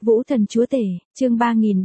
Vũ Thần Chúa Tể, chương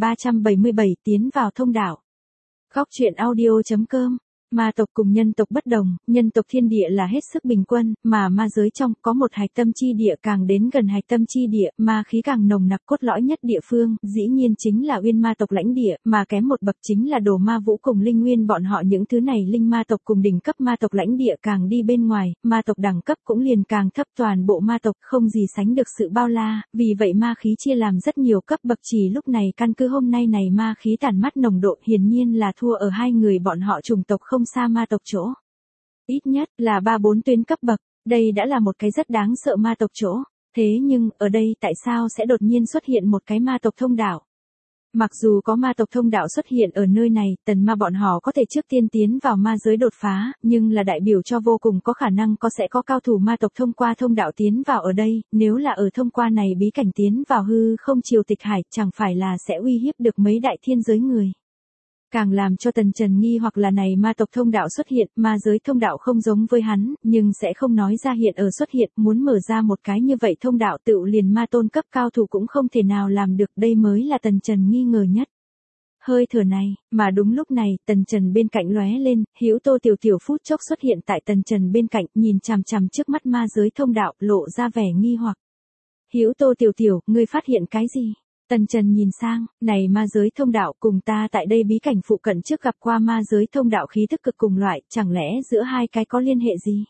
3377 tiến vào thông đạo. Góc truyện audio.com. Ma tộc cùng nhân tộc bất đồng, nhân tộc thiên địa là hết sức bình quân, mà ma giới trong có một hạch tâm chi địa càng đến gần hạch tâm chi địa, ma khí càng nồng nặc cốt lõi nhất địa phương, dĩ nhiên chính là uyên ma tộc lãnh địa, mà kém một bậc chính là đồ ma vũ cùng linh nguyên bọn họ những thứ này linh ma tộc cùng đỉnh cấp ma tộc lãnh địa càng đi bên ngoài, ma tộc đẳng cấp cũng liền càng thấp toàn bộ ma tộc không gì sánh được sự bao la, vì vậy ma khí chia làm rất nhiều cấp bậc chỉ lúc này căn cứ hôm nay này ma khí tản mát nồng độ hiển nhiên là thua ở hai người bọn họ chủng tộc không xa ma tộc chỗ. Ít nhất là 3-4 tuyến cấp bậc, đây đã là một cái rất đáng sợ ma tộc chỗ, thế nhưng ở đây tại sao sẽ đột nhiên xuất hiện một cái ma tộc thông đạo? Mặc dù có ma tộc thông đạo xuất hiện ở nơi này, tần ma bọn họ có thể trước tiên tiến vào ma giới đột phá, nhưng là đại biểu cho vô cùng có khả năng sẽ có cao thủ ma tộc thông qua thông đạo tiến vào ở đây, nếu là ở thông qua này bí cảnh tiến vào hư không triều tịch hải, chẳng phải là sẽ uy hiếp được mấy đại thiên giới người. Càng làm cho Tần Trần nghi hoặc là này ma tộc thông đạo xuất hiện, ma giới thông đạo không giống với hắn, nhưng sẽ không nói ra hiện ở xuất hiện, muốn mở ra một cái như vậy thông đạo tự liền ma tôn cấp cao thủ cũng không thể nào làm được, đây mới là Tần Trần nghi ngờ nhất. Hơi thở này, mà đúng lúc này, Tần Trần bên cạnh lóe lên, Hữu Tô Tiểu Tiểu phút chốc xuất hiện tại Tần Trần bên cạnh, nhìn chằm chằm trước mắt ma giới thông đạo, lộ ra vẻ nghi hoặc. Hữu Tô Tiểu Tiểu, ngươi phát hiện cái gì? Tần Trần nhìn sang, này ma giới thông đạo cùng ta tại đây bí cảnh phụ cận trước gặp qua ma giới thông đạo khí thức cực cùng loại, chẳng lẽ giữa hai cái có liên hệ gì?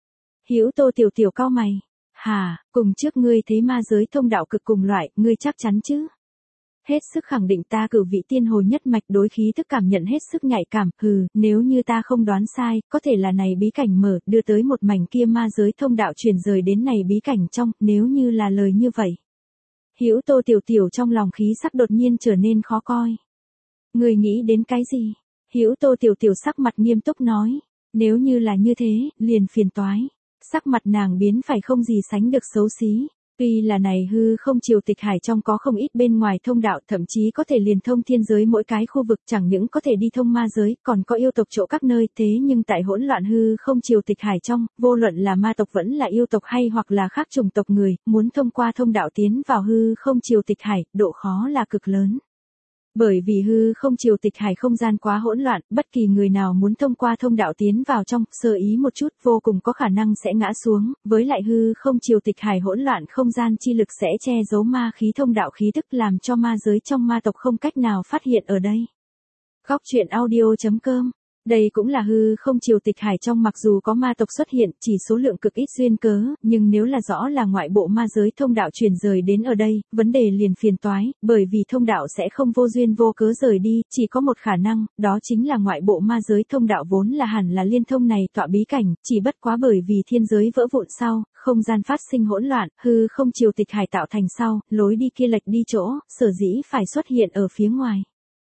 Hữu Tô Tiểu Tiểu cau mày, hà, cùng trước ngươi thấy ma giới thông đạo cực cùng loại, ngươi chắc chắn chứ? Hết sức khẳng định ta cửu vị tiên hồi nhất mạch đối khí thức cảm nhận hết sức nhạy cảm, nếu như ta không đoán sai, có thể là này bí cảnh mở, đưa tới một mảnh kia ma giới thông đạo chuyển rời đến này bí cảnh trong, nếu như là lời như vậy. Hữu Tô Tiểu Tiểu trong lòng khí sắc đột nhiên trở nên khó coi. Người nghĩ đến cái gì? Hữu Tô Tiểu Tiểu sắc mặt nghiêm túc nói, nếu như là như thế, liền phiền toái. Sắc mặt nàng biến phải không gì sánh được xấu xí. Tuy là này hư không triều tịch hải trong có không ít bên ngoài thông đạo, thậm chí có thể liền thông thiên giới mỗi cái khu vực, chẳng những có thể đi thông ma giới, còn có yêu tộc chỗ các nơi, thế nhưng tại hỗn loạn hư không triều tịch hải trong, vô luận là ma tộc vẫn là yêu tộc hay hoặc là khác chủng tộc người, muốn thông qua thông đạo tiến vào hư không triều tịch hải, độ khó là cực lớn. Bởi vì hư không triều tịch hải không gian quá hỗn loạn, bất kỳ người nào muốn thông qua thông đạo tiến vào trong, sơ ý một chút, vô cùng có khả năng sẽ ngã xuống, với lại hư không triều tịch hải hỗn loạn không gian chi lực sẽ che giấu ma khí thông đạo khí tức làm cho ma giới trong ma tộc không cách nào phát hiện ở đây. Góc truyện audio.com. Đây cũng là hư không triều tịch hải trong mặc dù có ma tộc xuất hiện, chỉ số lượng cực ít duyên cớ, nhưng nếu là rõ là ngoại bộ ma giới thông đạo chuyển rời đến ở đây, vấn đề liền phiền toái, bởi vì thông đạo sẽ không vô duyên vô cớ rời đi, chỉ có một khả năng, đó chính là ngoại bộ ma giới thông đạo vốn là hẳn là liên thông này tọa bí cảnh, chỉ bất quá bởi vì thiên giới vỡ vụn sau, không gian phát sinh hỗn loạn, hư không triều tịch hải tạo thành sau, lối đi kia lệch đi chỗ, sở dĩ phải xuất hiện ở phía ngoài.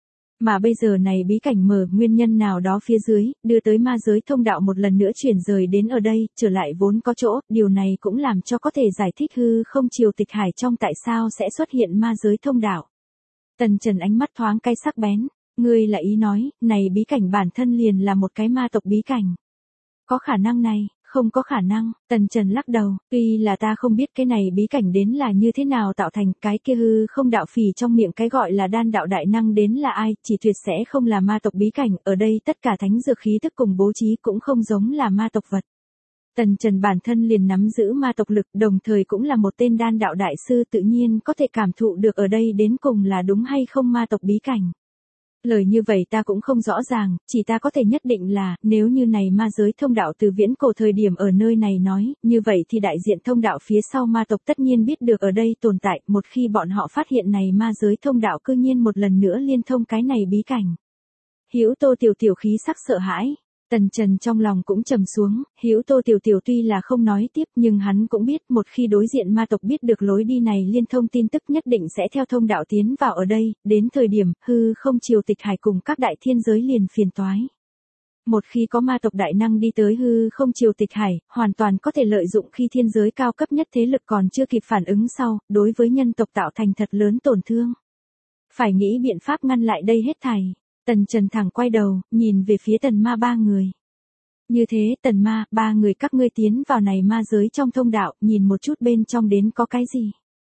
Mà bây giờ này bí cảnh mở nguyên nhân nào đó phía dưới, đưa tới ma giới thông đạo một lần nữa chuyển rời đến ở đây, trở lại vốn có chỗ, điều này cũng làm cho có thể giải thích hư không triều tịch hải trong tại sao sẽ xuất hiện ma giới thông đạo. Tần Trần ánh mắt thoáng cay sắc bén, ngươi là ý nói, này bí cảnh bản thân liền là một cái ma tộc bí cảnh. Có khả năng này, không có khả năng, Tần Trần lắc đầu, tuy là ta không biết cái này bí cảnh đến là như thế nào tạo thành, cái kia hư không đạo phỉ trong miệng cái gọi là đan đạo đại năng đến là ai, chỉ tuyệt sẽ không là ma tộc bí cảnh, ở đây tất cả thánh dược khí thức cùng bố trí cũng không giống là ma tộc vật. Tần Trần bản thân liền nắm giữ ma tộc lực, đồng thời cũng là một tên đan đạo đại sư tự nhiên có thể cảm thụ được ở đây đến cùng là đúng hay không ma tộc bí cảnh. Lời như vậy ta cũng không rõ ràng, chỉ ta có thể nhất định là, nếu như này ma giới thông đạo từ viễn cổ thời điểm ở nơi này nói, như vậy thì đại diện thông đạo phía sau ma tộc tất nhiên biết được ở đây tồn tại, một khi bọn họ phát hiện này ma giới thông đạo cư nhiên một lần nữa liên thông cái này bí cảnh. Hữu Tô Tiểu Tiểu khí sắc sợ hãi. Tần Trần trong lòng cũng trầm xuống, Hữu Tô Tiểu Tiểu tuy là không nói tiếp nhưng hắn cũng biết một khi đối diện ma tộc biết được lối đi này liên thông tin tức nhất định sẽ theo thông đạo tiến vào ở đây, đến thời điểm hư không triều tịch hải cùng các đại thiên giới liền phiền toái. Một khi có ma tộc đại năng đi tới hư không triều tịch hải, hoàn toàn có thể lợi dụng khi thiên giới cao cấp nhất thế lực còn chưa kịp phản ứng sau, đối với nhân tộc tạo thành thật lớn tổn thương. Phải nghĩ biện pháp ngăn lại đây hết thảy. Tần Trần thẳng quay đầu, nhìn về phía Tần Ma ba người. Như thế, Tần Ma, ba người các ngươi tiến vào này ma giới trong thông đạo, nhìn một chút bên trong đến có cái gì.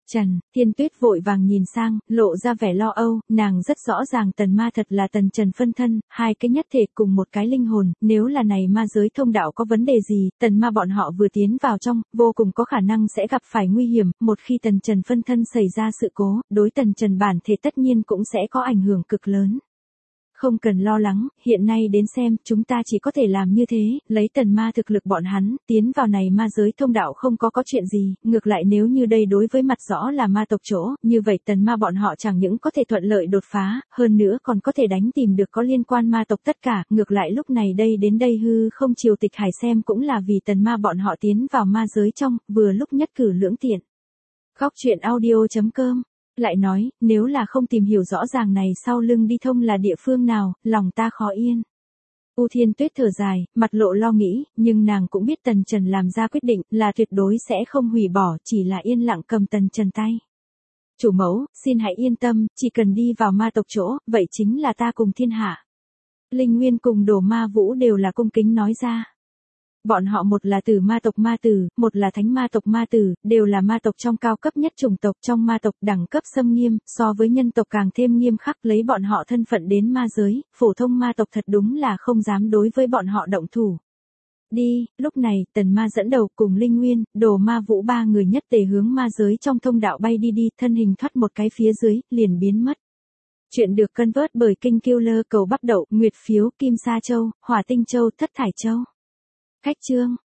Trần, Thiên Tuyết vội vàng nhìn sang, lộ ra vẻ lo âu, nàng rất rõ ràng tần ma thật là tần Trần phân thân, hai cái nhất thể cùng một cái linh hồn, nếu là này ma giới thông đạo có vấn đề gì, tần ma bọn họ vừa tiến vào trong, vô cùng có khả năng sẽ gặp phải nguy hiểm, một khi tần Trần phân thân xảy ra sự cố, đối tần Trần bản thể tất nhiên cũng sẽ có ảnh hưởng cực lớn. Không cần lo lắng, hiện nay đến xem, chúng ta chỉ có thể làm như thế, lấy tần ma thực lực bọn hắn, tiến vào này ma giới thông đạo không có chuyện gì, ngược lại nếu như đây đối với mặt rõ là ma tộc chỗ, như vậy tần ma bọn họ chẳng những có thể thuận lợi đột phá, hơn nữa còn có thể đánh tìm được có liên quan ma tộc tất cả, ngược lại lúc này đây đến đây hư không triều tịch hải xem cũng là vì tần ma bọn họ tiến vào ma giới trong, vừa lúc nhất cử lưỡng tiện. Khóc chuyện audio.com lại nói, nếu là không tìm hiểu rõ ràng này sau lưng đi thông là địa phương nào, lòng ta khó yên. U Thiên Tuyết thở dài, mặt lộ lo nghĩ, nhưng nàng cũng biết tần Trần làm ra quyết định là tuyệt đối sẽ không hủy bỏ, chỉ là yên lặng cầm tần Trần tay. Chủ mẫu, xin hãy yên tâm, chỉ cần đi vào ma tộc chỗ, vậy chính là ta cùng thiên hạ. Linh Nguyên cùng Đồ Ma Vũ đều là cung kính nói ra. Bọn họ một là tử ma tộc ma tử, một là thánh ma tộc ma tử, đều là ma tộc trong cao cấp nhất chủng tộc trong ma tộc đẳng cấp xâm nghiêm, so với nhân tộc càng thêm nghiêm khắc lấy bọn họ thân phận đến ma giới, phổ thông ma tộc thật đúng là không dám đối với bọn họ động thủ. Đi, lúc này, tần ma dẫn đầu cùng Linh Nguyên, Đồ Ma Vũ ba người nhất tề hướng ma giới trong thông đạo bay đi, thân hình thoát một cái phía dưới, liền biến mất. Chuyện được cân vớt bởi Kênh Killer Cầu Bắp Đậu, Nguyệt Phiếu, Kim Sa Châu, Hỏa Tinh Châu, Thất Thải Châu. Khách chương